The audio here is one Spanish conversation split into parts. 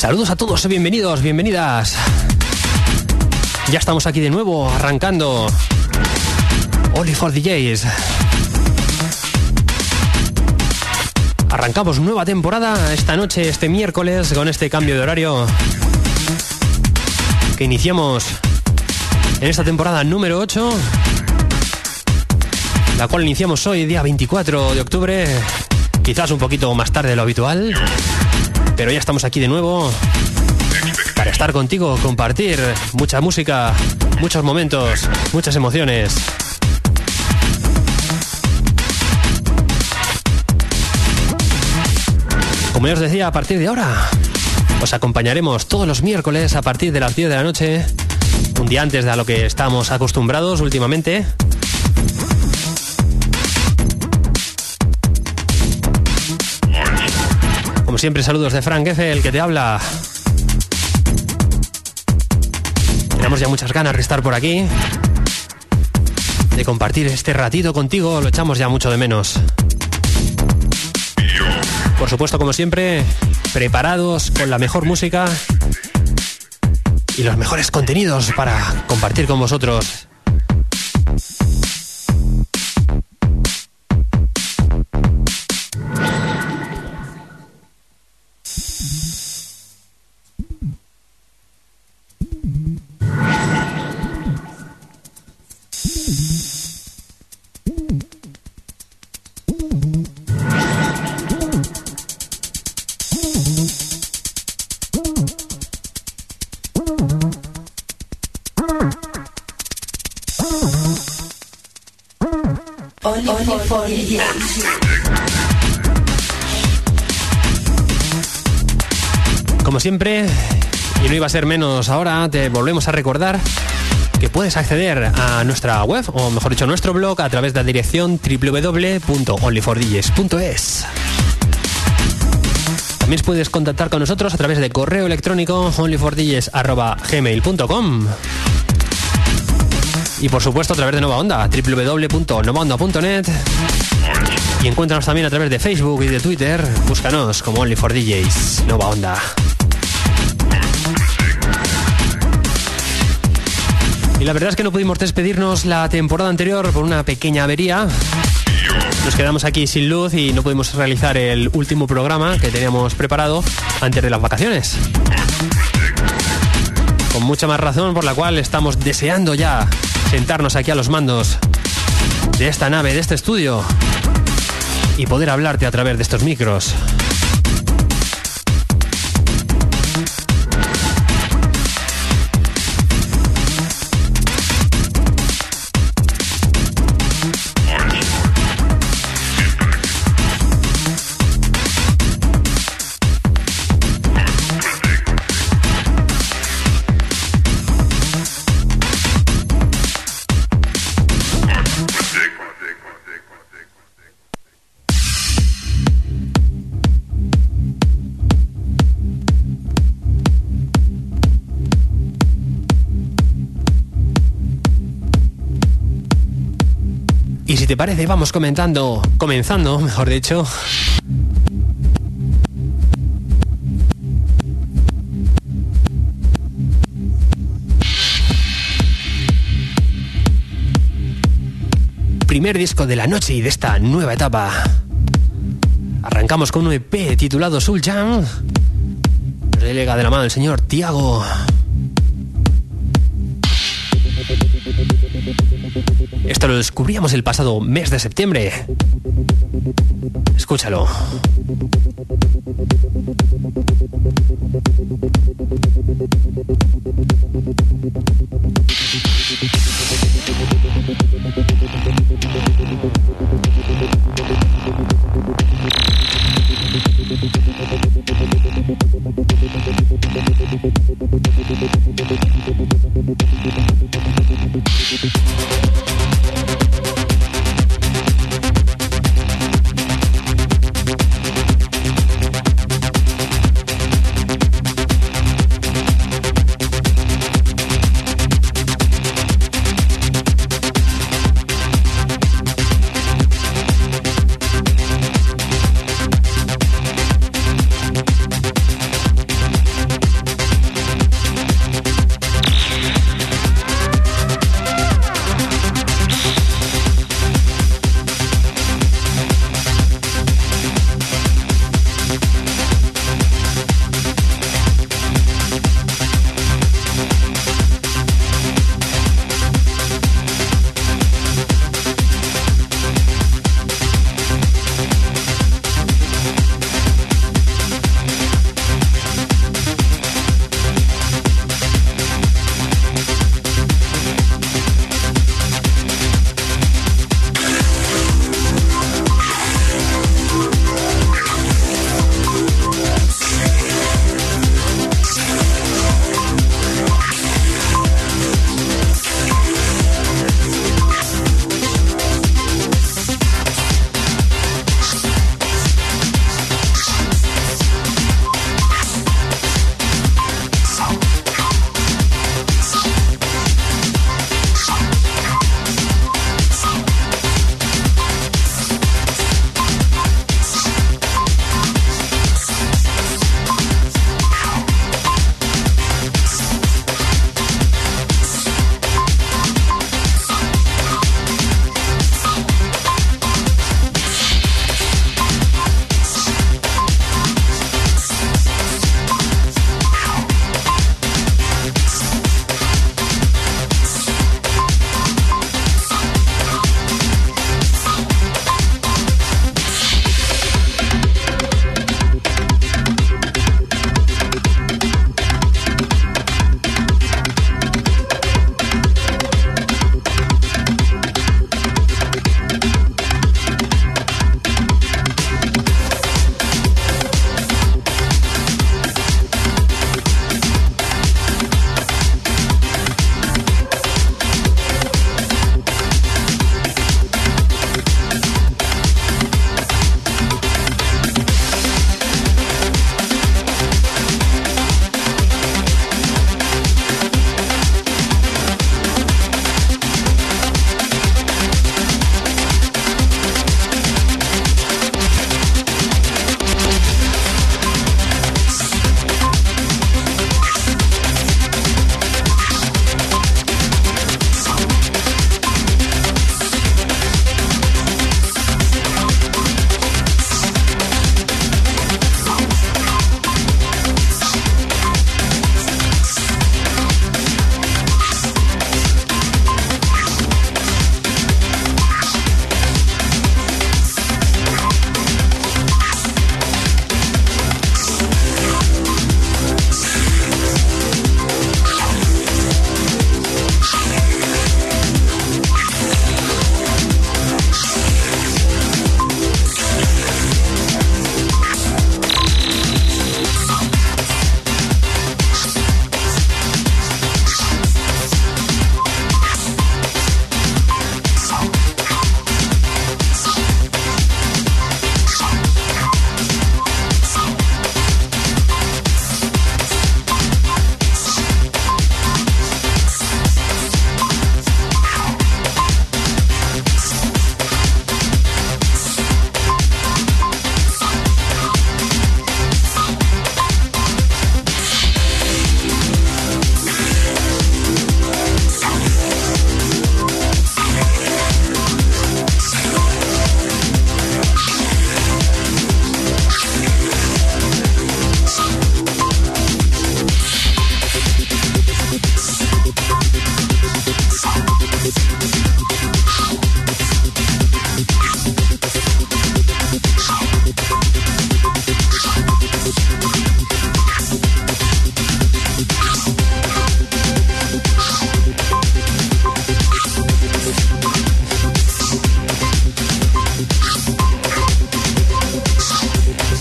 Saludos a todos, bienvenidos, bienvenidas. Ya estamos aquí de nuevo, arrancando Only for DJs. Arrancamos nueva temporada esta noche, este miércoles, con este cambio de horario que iniciamos en esta temporada número 8, la cual iniciamos hoy, día 24 de octubre, quizás un poquito más tarde de lo habitual, pero ya estamos aquí de nuevo para estar contigo, compartir mucha música, muchos momentos, muchas emociones. Como ya os decía, a partir de ahora os acompañaremos todos los miércoles a partir de las 10 de la noche, un día antes de a lo que estamos acostumbrados últimamente. Como siempre, saludos de Frank F, el que te habla. Tenemos ya muchas ganas de estar por aquí, de compartir este ratito contigo, lo echamos ya mucho de menos. Por supuesto, como siempre, preparados con la mejor música y los mejores contenidos para compartir con vosotros. Como siempre, y no iba a ser menos ahora, te volvemos a recordar que puedes acceder a nuestra web, o mejor dicho, nuestro blog, a través de la dirección www.onlyfordjs.es. También puedes contactar con nosotros a través de correo electrónico onlyfordjs@gmail.com. Y por supuesto a través de Nova Onda, www.novaonda.net. Y encuéntranos también a través de Facebook y de Twitter. Búscanos como Only for DJs, Nova Onda. Y la verdad es que no pudimos despedirnos la temporada anterior por una pequeña avería. Nos quedamos aquí sin luz y no pudimos realizar el último programa que teníamos preparado antes de las vacaciones. Con mucha más razón por la cual estamos deseando ya sentarnos aquí a los mandos de esta nave, de este estudio, y poder hablarte a través de estos micros. Y si te parece, vamos comenzando, mejor dicho. Primer disco de la noche y de esta nueva etapa. Arrancamos con un EP titulado Soul Jam. Nos llega de la mano el señor Tiago. Esto lo descubríamos el pasado mes de septiembre. Escúchalo.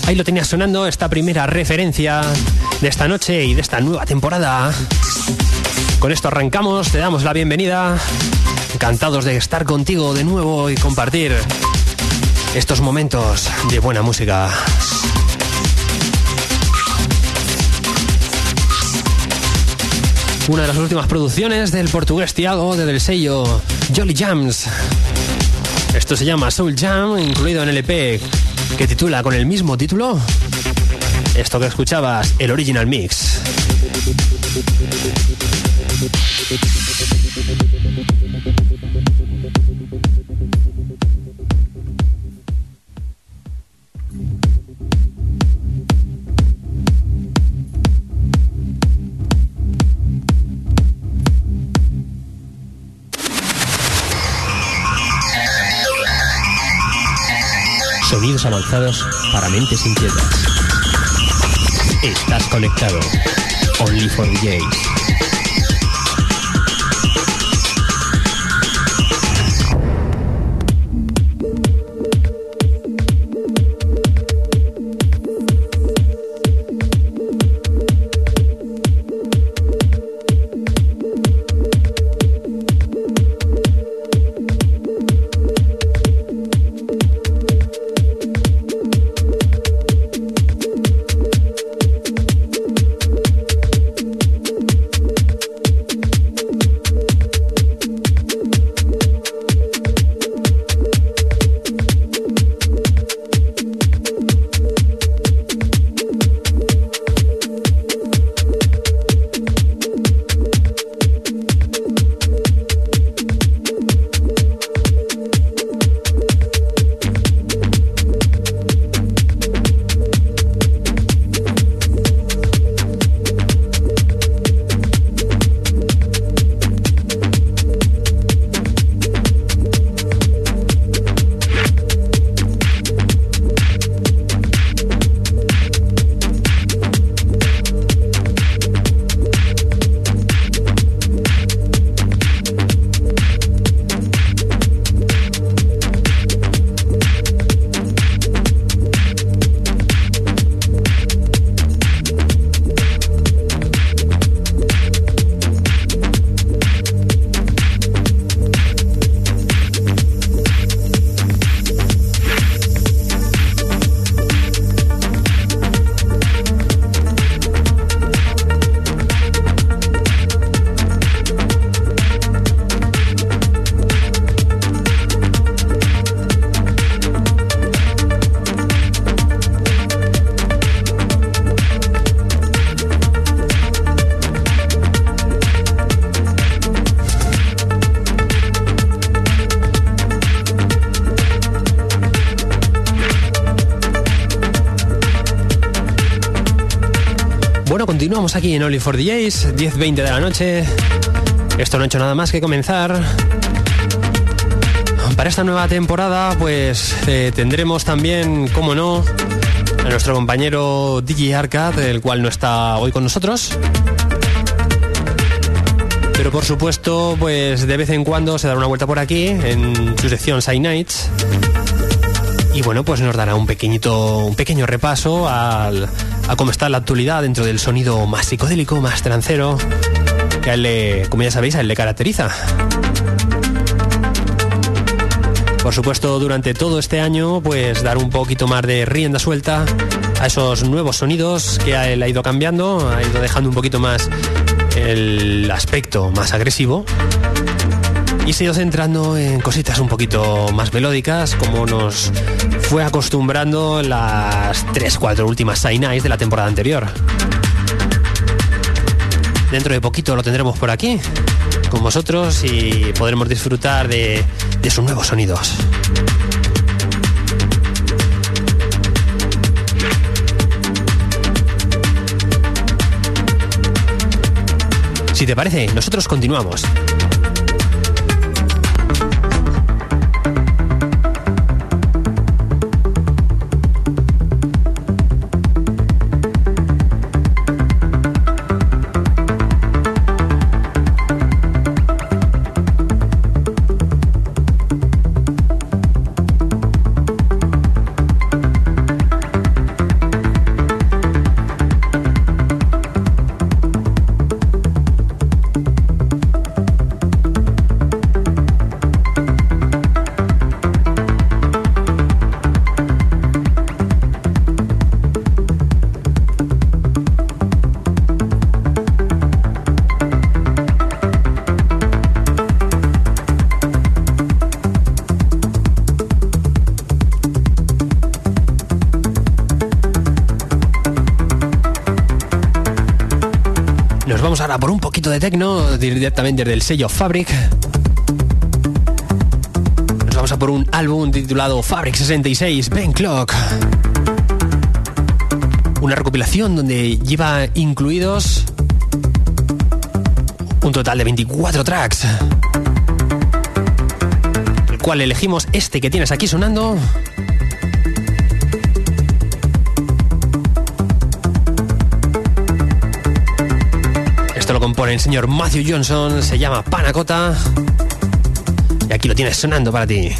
Ahí lo tenía sonando, esta primera referencia de esta noche y de esta nueva temporada. Con esto arrancamos, te damos la bienvenida. Encantados de estar contigo de nuevo y compartir estos momentos de buena música. Una de las últimas producciones del portugués Tiago desde el sello Jolly Jams. Esto se llama Soul Jam, incluido en el EP que titula con el mismo título. Esto que escuchabas, el Original Mix. Sonidos avanzados para mentes inquietas. Estás conectado. Only for DJs. Continuamos aquí en Only for DJs, 10:20 de la noche. Esto no ha hecho nada más que comenzar. Para esta nueva temporada, pues tendremos también, como no, a nuestro compañero DJ Arcade, el cual no está hoy con nosotros. Pero por supuesto, pues de vez en cuando se dará una vuelta por aquí en su sección Side Nights. Y bueno, pues nos dará un pequeño repaso a cómo está la actualidad dentro del sonido más psicodélico, más trancero, que a él, como ya sabéis, a él le caracteriza. Por supuesto, durante todo este año, pues dar un poquito más de rienda suelta a esos nuevos sonidos que a él ha ido cambiando, ha ido dejando un poquito más el aspecto más agresivo y se ha ido centrando en cositas un poquito más melódicas, como nos fue acostumbrando las 3-4 últimas Side Nights de la temporada anterior. Dentro de poquito lo tendremos por aquí con vosotros y podremos disfrutar de sus nuevos sonidos. Si te parece, nosotros continuamos. de techno directamente desde el sello Fabric. Nos vamos a por un álbum titulado Fabric 66 Ben Clock. Una recopilación donde lleva incluidos un total de 24 tracks, el cual elegimos este que tienes aquí sonando. Esto lo compone el señor Matthew Johnson, se llama Panna Cotta y aquí lo tienes sonando para ti.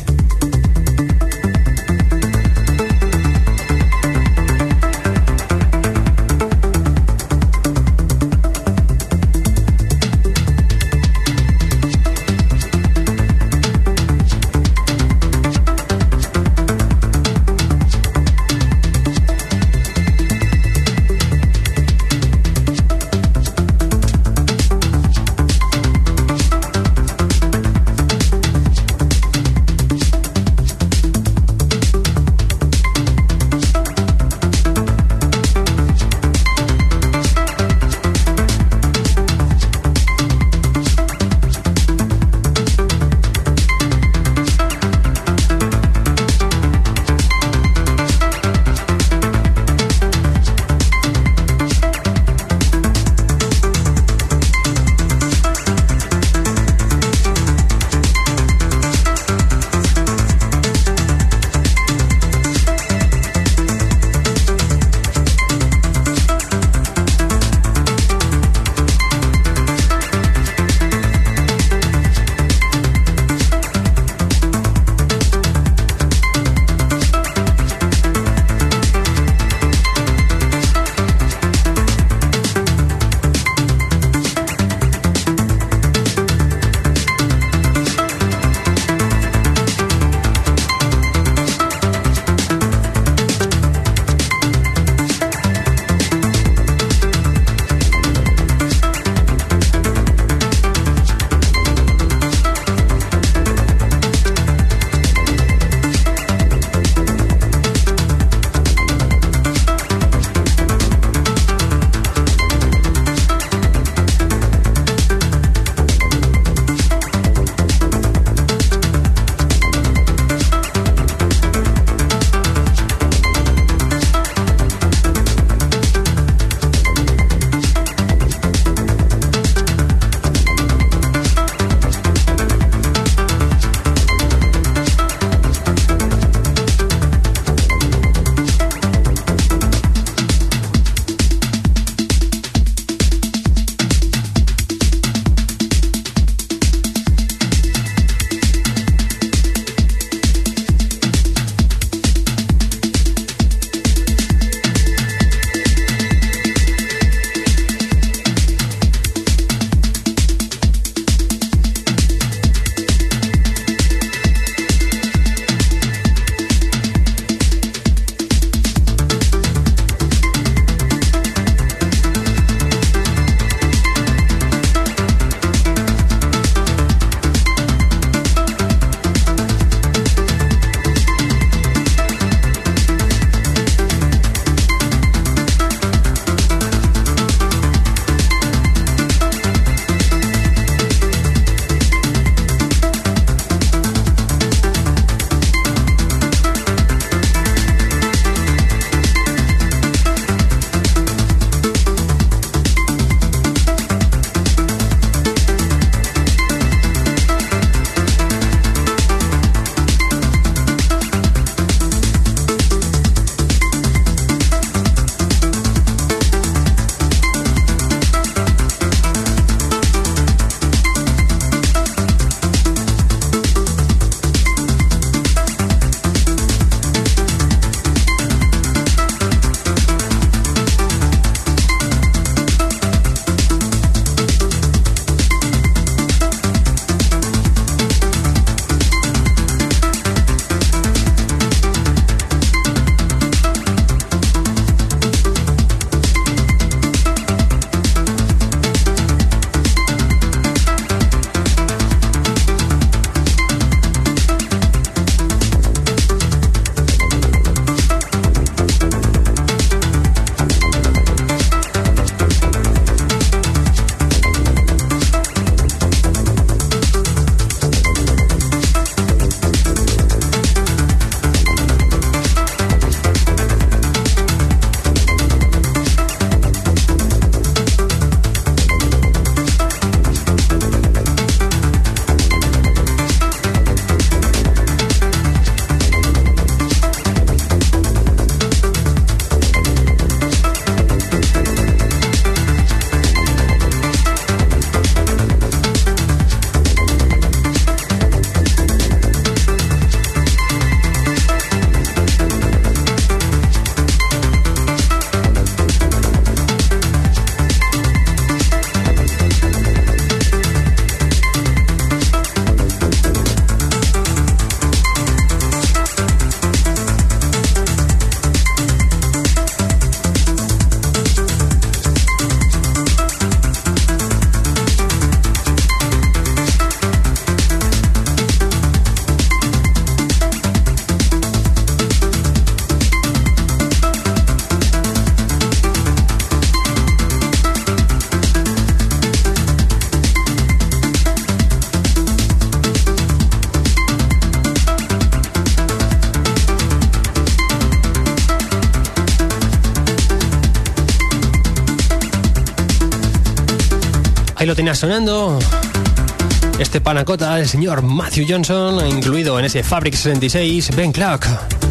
lo tenías sonando. Este panacota del señor Matthew Johnson, incluido en ese Fabric 66, Ben Clark.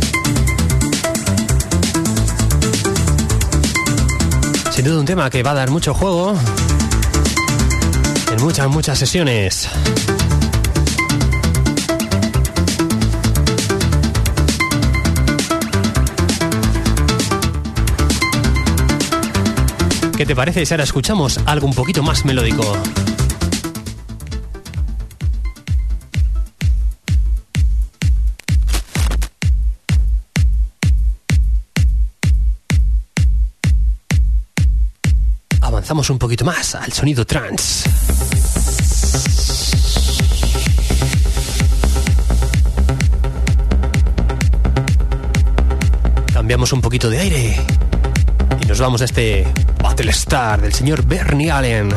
Sin duda un tema que va a dar mucho juego en muchas sesiones. ¿Qué te parece si ahora escuchamos algo un poquito más melódico? Avanzamos un poquito más al sonido trance. Cambiamos un poquito de aire y nos vamos a este Battlestar del señor Bernie Allen.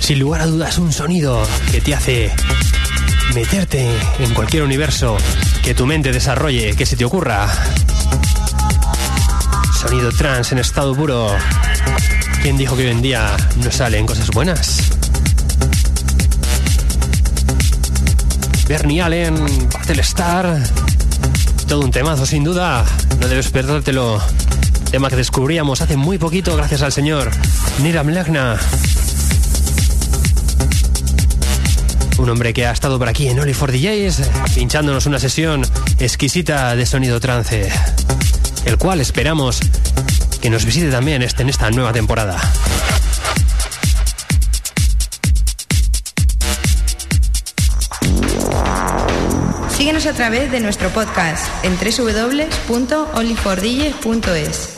sin lugar a dudas, un sonido que te hace meterte en cualquier universo que tu mente desarrolle, que se te ocurra. Sonido trance en estado puro. ¿Quién dijo que hoy en día no salen cosas buenas? Bernie Allen, Battlestar, todo un temazo sin duda, no debes perdértelo. Tema que descubríamos hace muy poquito gracias al señor Niram Lagna. Un hombre que ha estado por aquí en Only for DJs, pinchándonos una sesión exquisita de sonido trance, el cual esperamos que nos visite también en esta nueva temporada. Síguenos a través de nuestro podcast en www.onlyfordjs.es.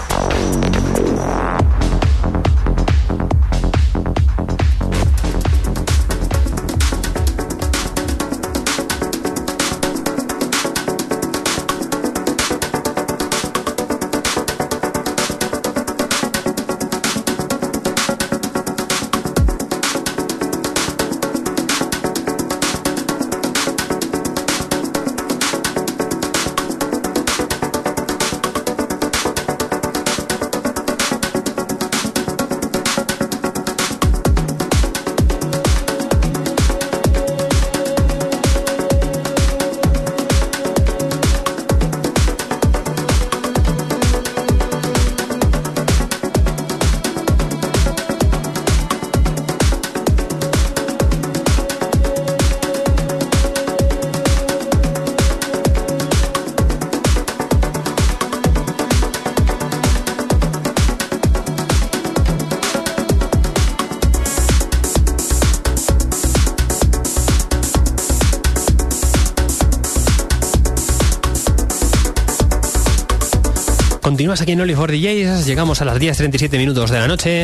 Continúas aquí en Only for DJs, llegamos a las 10:37 minutos de la noche.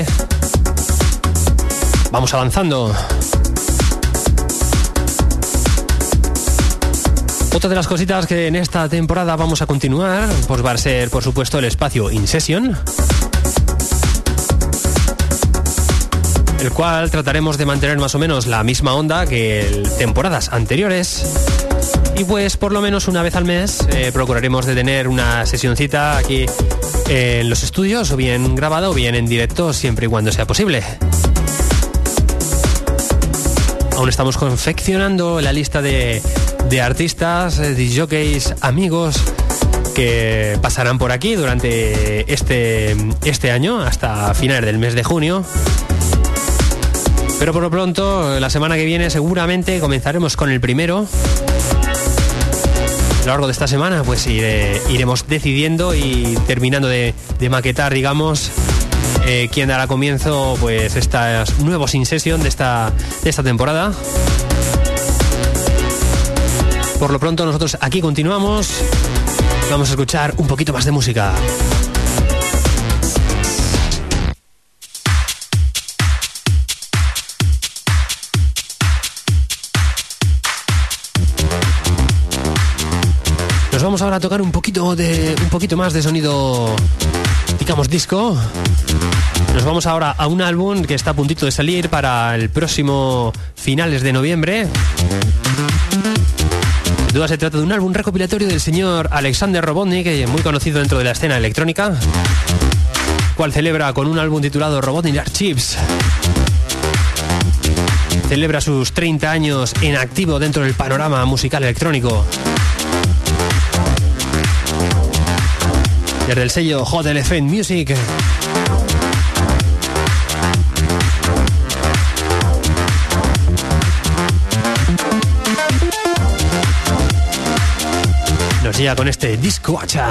Vamos avanzando. Otra de las cositas que en esta temporada vamos a continuar, pues va a ser, por supuesto, el espacio In Session, el cual trataremos de mantener más o menos la misma onda que temporadas anteriores. Y pues por lo menos una vez al mes procuraremos de tener una sesioncita aquí en los estudios, o bien grabada o bien en directo, siempre y cuando sea posible. Aún estamos confeccionando la lista de artistas, disjockeys, amigos que pasarán por aquí durante este año hasta finales del mes de junio. Pero por lo pronto, la semana que viene seguramente comenzaremos con el primero. A lo largo de esta semana pues iremos decidiendo y terminando de maquetar, digamos, quién dará comienzo pues estas nuevos In Session de esta temporada. Por lo pronto nosotros aquí continuamos. Vamos a escuchar un poquito más de música. Nos vamos ahora a tocar un poquito más de sonido, digamos, disco. Nos vamos ahora a un álbum que está a puntito de salir para el próximo finales de noviembre. Sin duda se trata de un álbum recopilatorio del señor Alexander Robotnik, muy conocido dentro de la escena electrónica, cual celebra con un álbum titulado Robotnik Archives. Celebra sus 30 años en activo dentro del panorama musical electrónico. Desde el sello Hot Elephant Music. Nos llega con este Disco Hacha.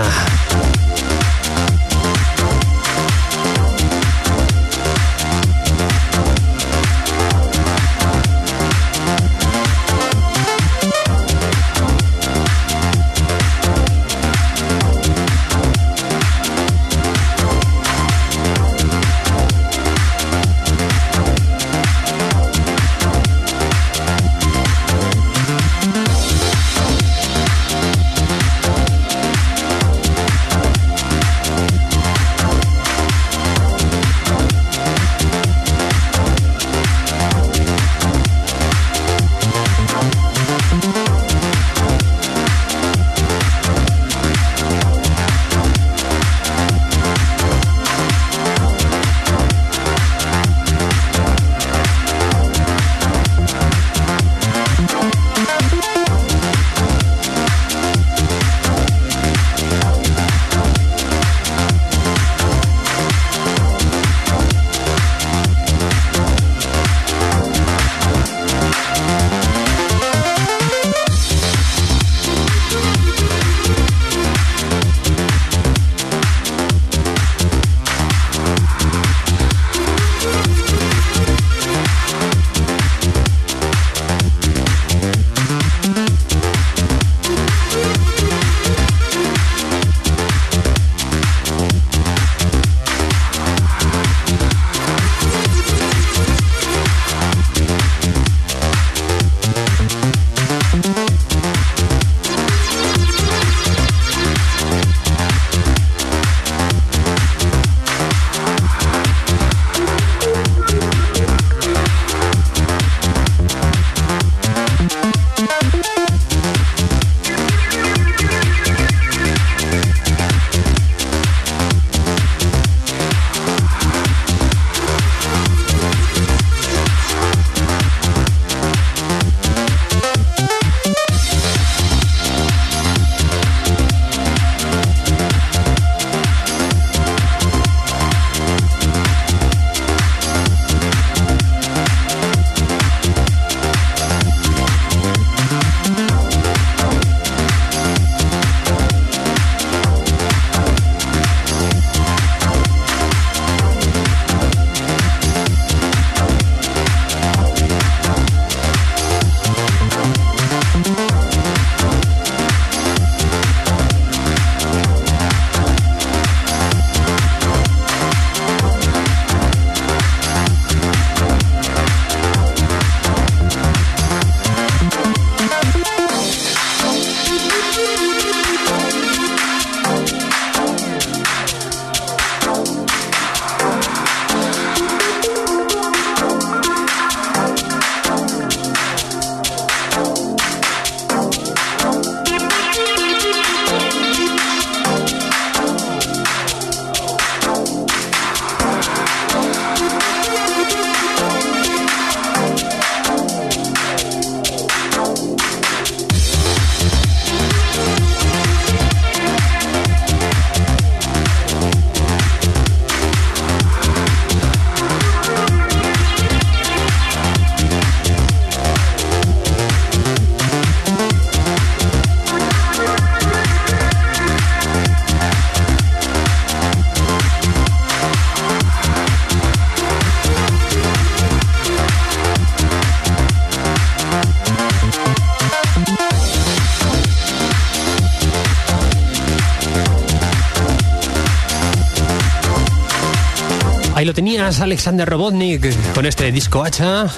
Ahí lo tenías, Alexander Robotnik, con este disco hacha.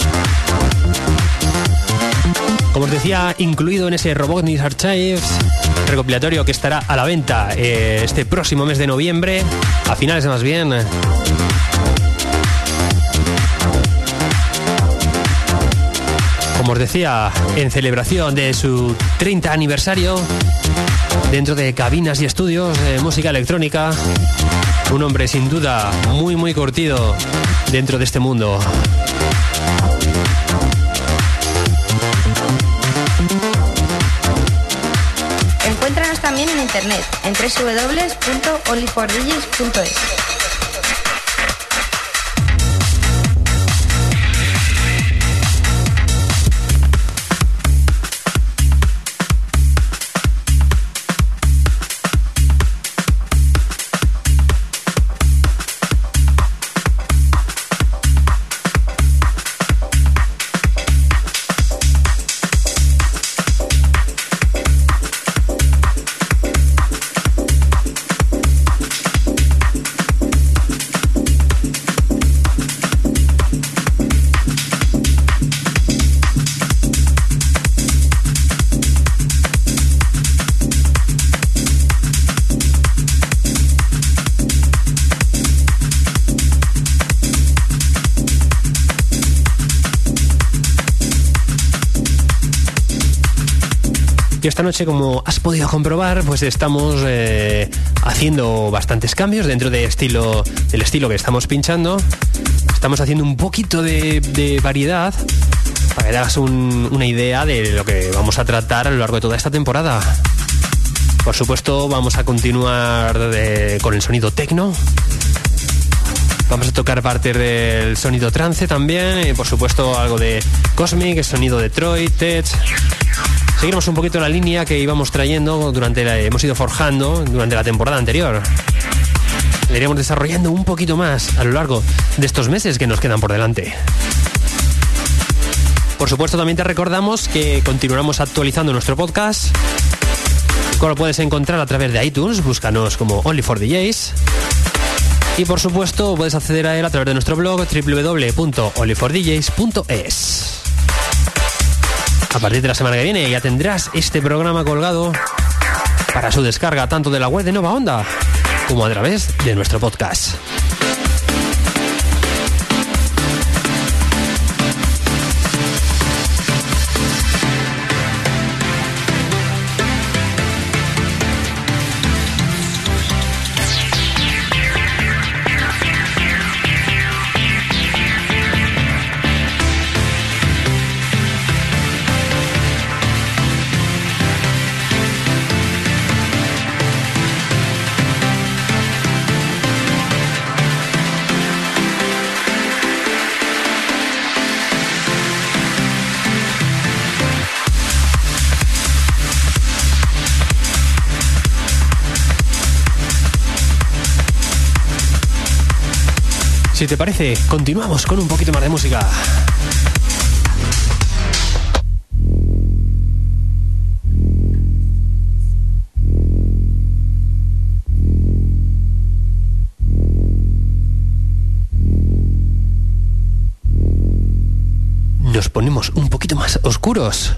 Como os decía, incluido en ese Robotnik Archives, recopilatorio que estará a la venta este próximo mes de noviembre, a finales más bien. Como os decía, en celebración de su 30 aniversario, dentro de cabinas y estudios de música electrónica, un hombre sin duda muy curtido dentro de este mundo. Encuéntranos también en internet en www.onlyfordjs.es. Esta noche, como has podido comprobar, pues estamos haciendo bastantes cambios dentro del estilo que estamos pinchando. Estamos haciendo un poquito de variedad para que te hagas una idea de lo que vamos a tratar a lo largo de toda esta temporada. Por supuesto, vamos a continuar con el sonido techno. Vamos a tocar parte del sonido trance también, y por supuesto algo de Cosmic, el sonido Detroit, Tech. Seguiremos un poquito la línea que íbamos trayendo hemos ido forjando durante la temporada anterior. la iremos desarrollando un poquito más a lo largo de estos meses que nos quedan por delante. Por supuesto, también te recordamos que continuamos actualizando nuestro podcast, que lo puedes encontrar a través de iTunes, búscanos como Only4DJs. Y por supuesto, puedes acceder a él a través de nuestro blog www.only4djs.es. A partir de la semana que viene ya tendrás este programa colgado para su descarga tanto de la web de Nova Onda como a través de nuestro podcast. Si te parece, continuamos con un poquito más de música. Nos ponemos un poquito más oscuros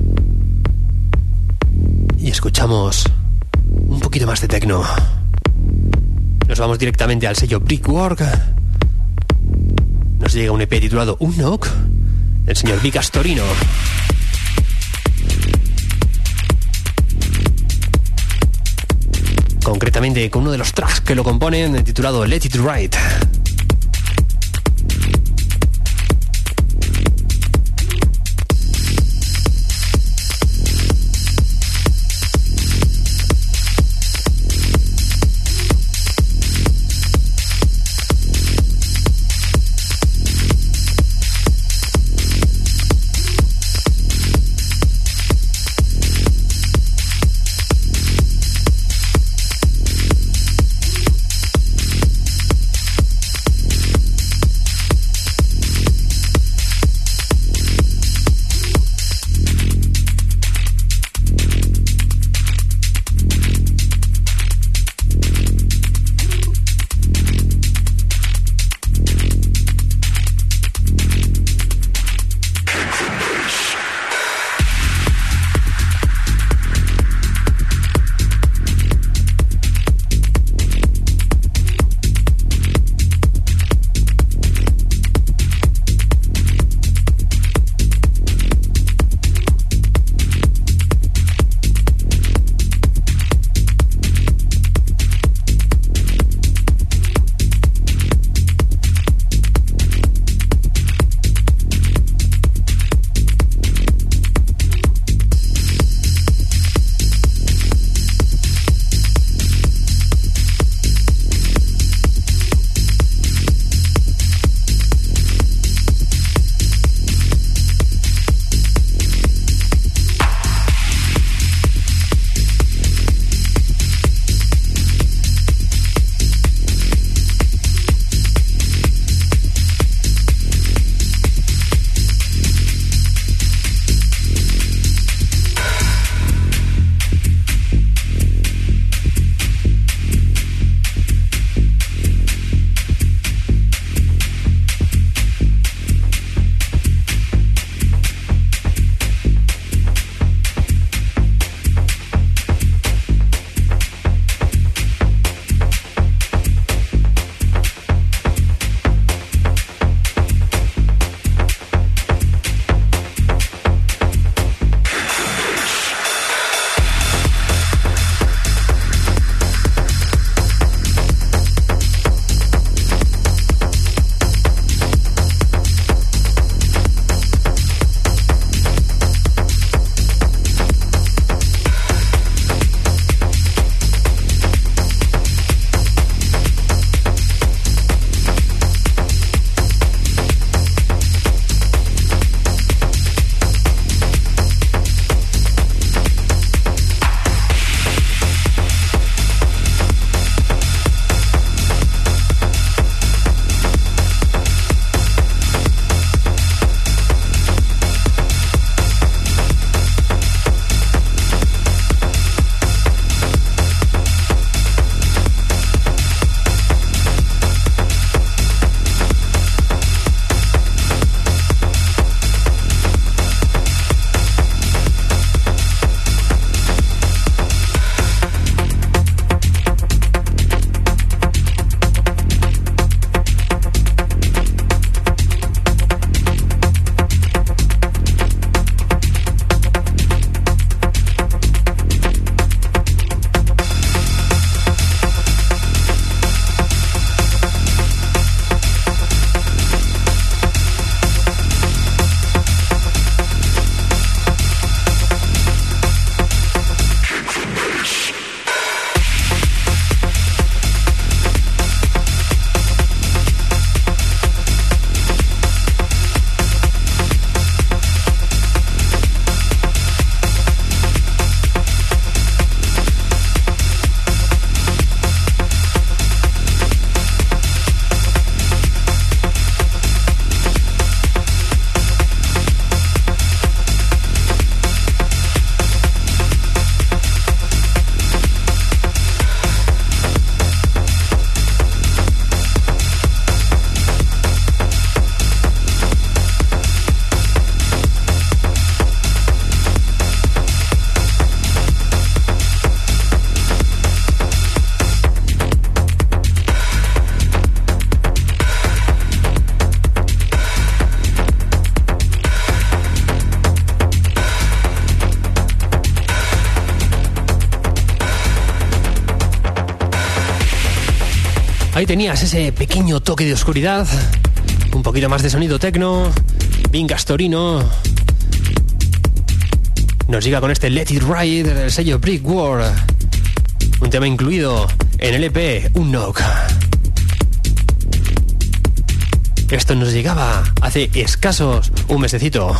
y escuchamos un poquito más de techno. Nos vamos directamente al sello Brickwork. Nos llega un EP titulado Un Knock del señor Vic Astorino. Concretamente con uno de los tracks que lo componen, titulado Let It Ride. Ahí tenías ese pequeño toque de oscuridad, un poquito más de sonido techno. Vinga Storino nos llega con este Let It Ride del sello Brick World, un tema incluido en el EP Unknock. Esto nos llegaba hace escasos un mesecito.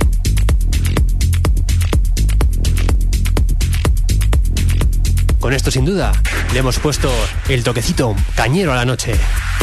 Con esto sin duda le hemos puesto el toquecito cañero a la noche.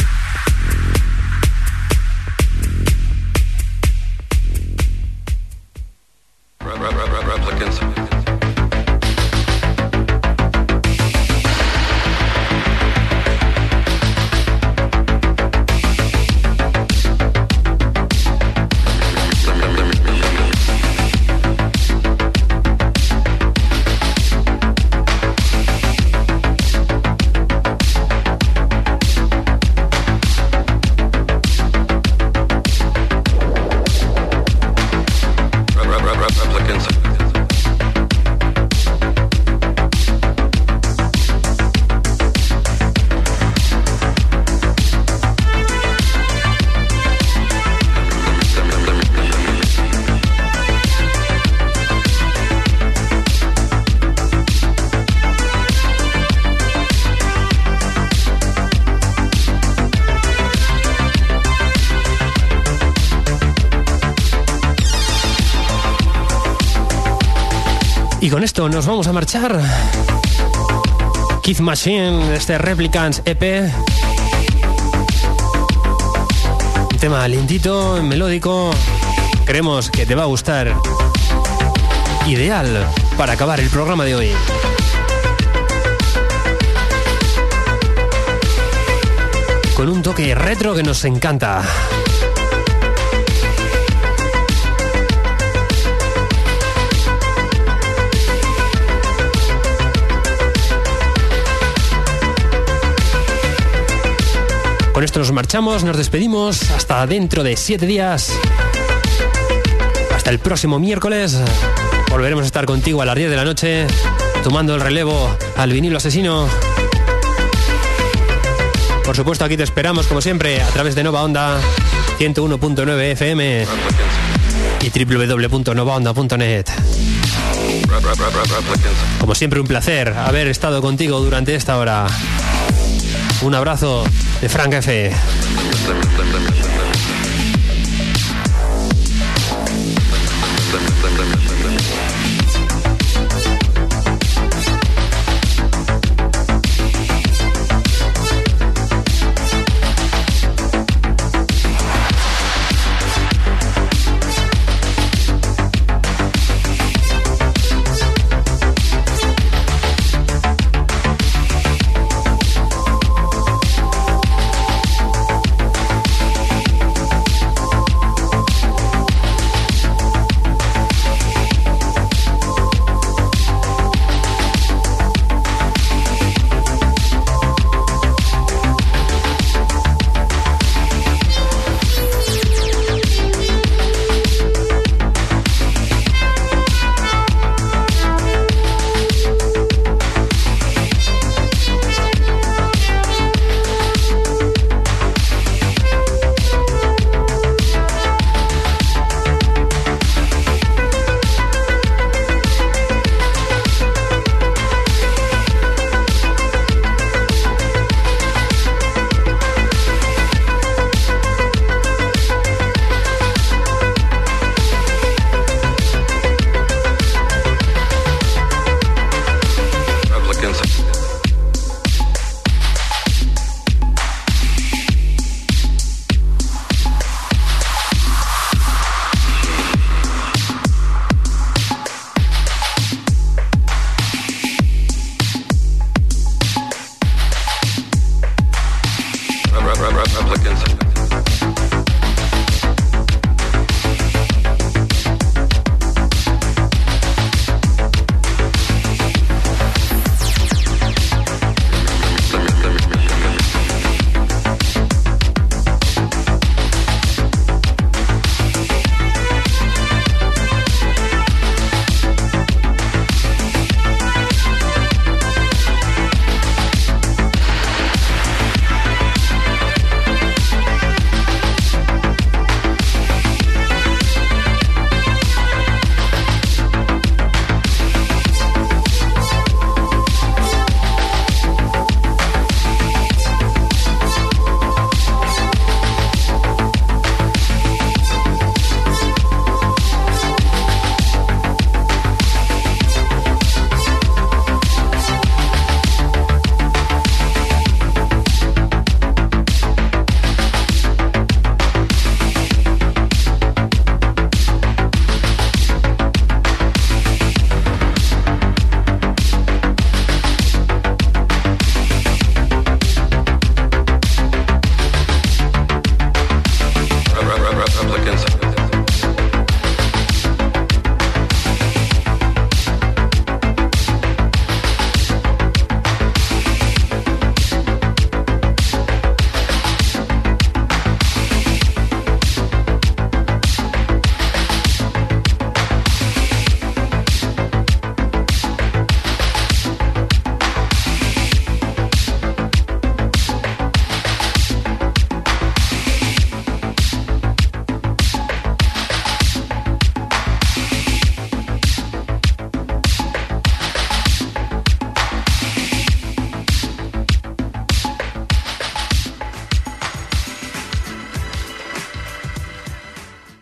Y con esto nos vamos a marchar. Keith Machine, este Replicants EP. Un tema lentito, melódico. Creemos que te va a gustar. Ideal para acabar el programa de hoy. Con un toque retro que nos encanta. Con esto nos marchamos, nos despedimos hasta dentro de 7 días. Hasta el próximo miércoles. Volveremos a estar contigo a las 10 de la noche, tomando el relevo al vinilo asesino. Por supuesto, aquí te esperamos, como siempre, a través de Nova Onda 101.9 FM y www.novaonda.net. Como siempre, un placer haber estado contigo durante esta hora. Un abrazo de Frank F.